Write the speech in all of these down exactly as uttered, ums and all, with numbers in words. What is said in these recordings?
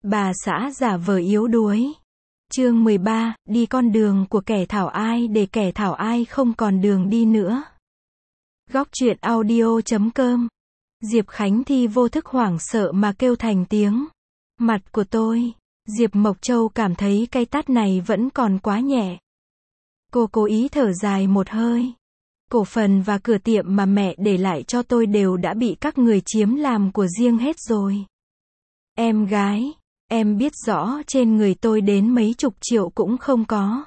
Bà xã giả vờ yếu đuối. Chương mười ba, đi con đường của kẻ thảo ai để kẻ thảo ai không còn đường đi nữa. Góc truyện audio chấm com. Diệp Khánh Thi vô thức hoảng sợ mà kêu thành tiếng. Mặt của tôi. Diệp Mộc Châu cảm thấy cái tát này vẫn còn quá nhẹ. Cô cố ý thở dài một hơi. Cổ phần và cửa tiệm mà mẹ để lại cho tôi đều đã bị các người chiếm làm của riêng hết rồi. Em gái, em biết rõ trên người tôi đến mấy chục triệu cũng không có.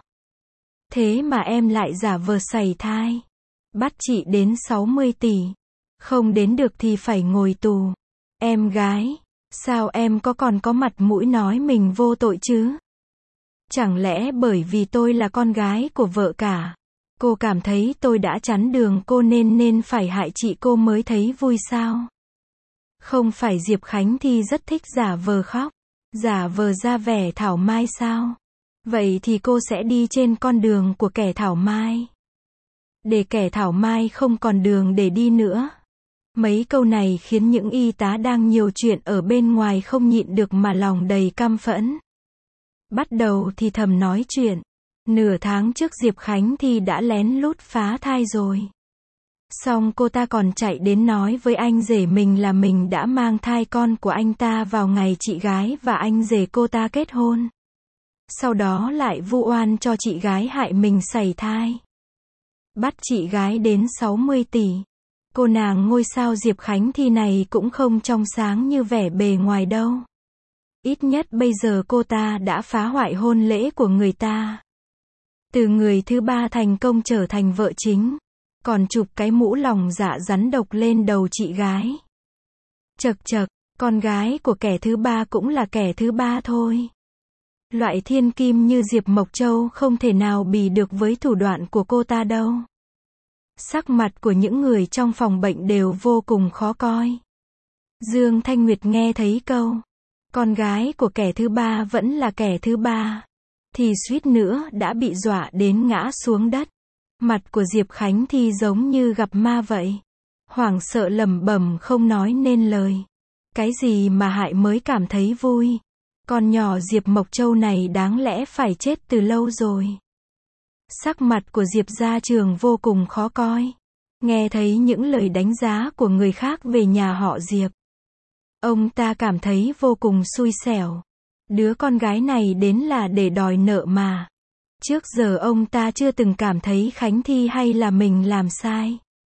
Thế mà em lại giả vờ sảy thai. Bắt chị đến sáu mươi tỷ. Không đến được thì phải ngồi tù. Em gái, sao em có còn có mặt mũi nói mình vô tội chứ? Chẳng lẽ bởi vì tôi là con gái của vợ cả, cô cảm thấy tôi đã chắn đường cô nên nên phải hại chị cô mới thấy vui sao? Không phải Diệp Khánh Thi rất thích giả vờ khóc, giả vờ ra vẻ thảo mai sao? Vậy thì cô sẽ đi trên con đường của kẻ thảo mai. Để kẻ thảo mai không còn đường để đi nữa. Mấy câu này khiến những y tá đang nhiều chuyện ở bên ngoài không nhịn được mà lòng đầy căm phẫn. Bắt đầu thì thầm nói chuyện. Nửa tháng trước Diệp Khánh Thi đã lén lút phá thai rồi. Xong cô ta còn chạy đến nói với anh rể mình là mình đã mang thai con của anh ta vào ngày chị gái và anh rể cô ta kết hôn. Sau đó lại vu oan cho chị gái hại mình sảy thai. Bắt chị gái đến sáu mươi tỷ. Cô nàng ngôi sao Diệp Khánh Thi này cũng không trong sáng như vẻ bề ngoài đâu. Ít nhất bây giờ cô ta đã phá hoại hôn lễ của người ta. Từ người thứ ba thành công trở thành vợ chính. Còn chụp cái mũ lòng dạ rắn độc lên đầu chị gái. Chật chật, con gái của kẻ thứ ba cũng là kẻ thứ ba thôi. Loại thiên kim như Diệp Mộc Châu không thể nào bì được với thủ đoạn của cô ta đâu. Sắc mặt của những người trong phòng bệnh đều vô cùng khó coi. Dương Thanh Nguyệt nghe thấy câu con gái của kẻ thứ ba vẫn là kẻ thứ ba thì suýt nữa đã bị dọa đến ngã xuống đất. Mặt của Diệp Khánh Thi giống như gặp ma vậy. Hoảng sợ lẩm bẩm không nói nên lời. Cái gì mà hại mới cảm thấy vui. Con nhỏ Diệp Mộc Châu này đáng lẽ phải chết từ lâu rồi. Sắc mặt của Diệp Gia Trường vô cùng khó coi. Nghe thấy những lời đánh giá của người khác về nhà họ Diệp. Ông ta cảm thấy vô cùng xui xẻo. Đứa con gái này đến là để đòi nợ mà. Trước giờ ông ta chưa từng cảm thấy Khánh Thi hay là mình làm sai.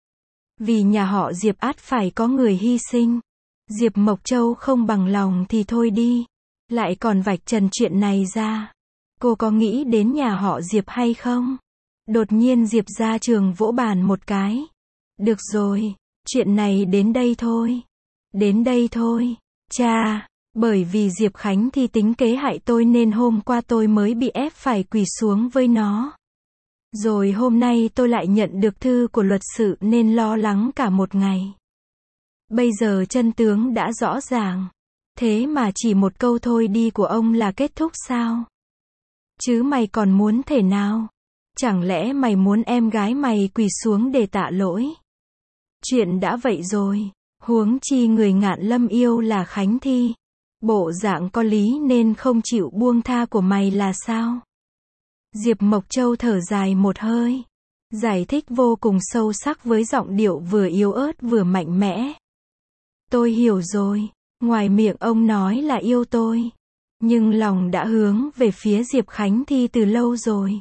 Vì nhà họ Diệp ắt phải có người hy sinh. Diệp Mộc Châu không bằng lòng thì thôi đi. Lại còn vạch trần chuyện này ra. Cô có nghĩ đến nhà họ Diệp hay không? Đột nhiên Diệp Gia Trường vỗ bàn một cái. Được rồi, chuyện này đến đây thôi. Đến đây thôi. Cha, bởi vì Diệp Khánh Thi tính kế hại tôi nên hôm qua tôi mới bị ép phải quỳ xuống với nó. Rồi hôm nay tôi lại nhận được thư của luật sư nên lo lắng cả một ngày. Bây giờ chân tướng đã rõ ràng. Thế mà chỉ một câu thôi đi của ông là kết thúc sao? Chứ mày còn muốn thể nào? Chẳng lẽ mày muốn em gái mày quỳ xuống để tạ lỗi? Chuyện đã vậy rồi. Huống chi người Ngạn Lâm yêu là Khánh Thi. Bộ dạng có lý nên không chịu buông tha của mày là sao? Diệp Mộc Châu thở dài một hơi. Giải thích vô cùng sâu sắc với giọng điệu vừa yếu ớt vừa mạnh mẽ. Tôi hiểu rồi. Ngoài miệng ông nói là yêu tôi. Nhưng lòng đã hướng về phía Diệp Khánh Thi từ lâu rồi.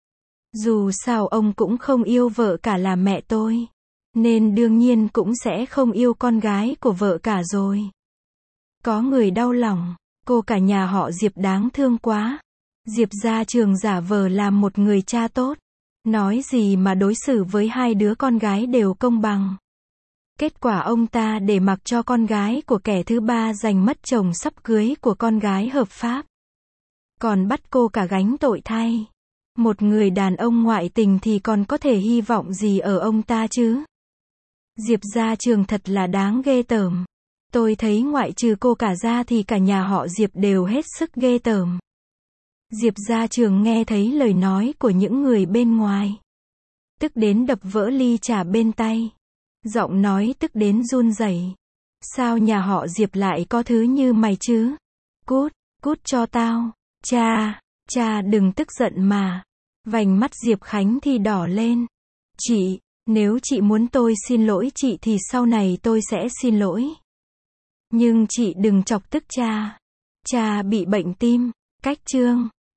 Dù sao ông cũng không yêu vợ cả là mẹ tôi. Nên đương nhiên cũng sẽ không yêu con gái của vợ cả rồi. Có người đau lòng. Cô cả nhà họ Diệp đáng thương quá. Diệp Gia Trường giả vờ làm một người cha tốt. Nói gì mà đối xử với hai đứa con gái đều công bằng. Kết quả ông ta để mặc cho con gái của kẻ thứ ba giành mất chồng sắp cưới của con gái hợp pháp. Còn bắt cô cả gánh tội thay. Một người đàn ông ngoại tình thì còn có thể hy vọng gì ở ông ta chứ? Diệp Gia Trường thật là đáng ghê tởm. Tôi thấy ngoại trừ cô cả ra thì cả nhà họ Diệp đều hết sức ghê tởm. Diệp Gia Trường nghe thấy lời nói của những người bên ngoài. Tức đến đập vỡ ly trà bên tay. Giọng nói tức đến run rẩy. Sao nhà họ Diệp lại có thứ như mày chứ? Cút, Cút cho tao. Cha, cha đừng tức giận mà. Vành mắt Diệp Khánh thì đỏ lên. Chị, nếu chị muốn tôi xin lỗi chị thì sau này tôi sẽ xin lỗi. Nhưng chị đừng chọc tức cha. Cha bị bệnh tim. Cách chương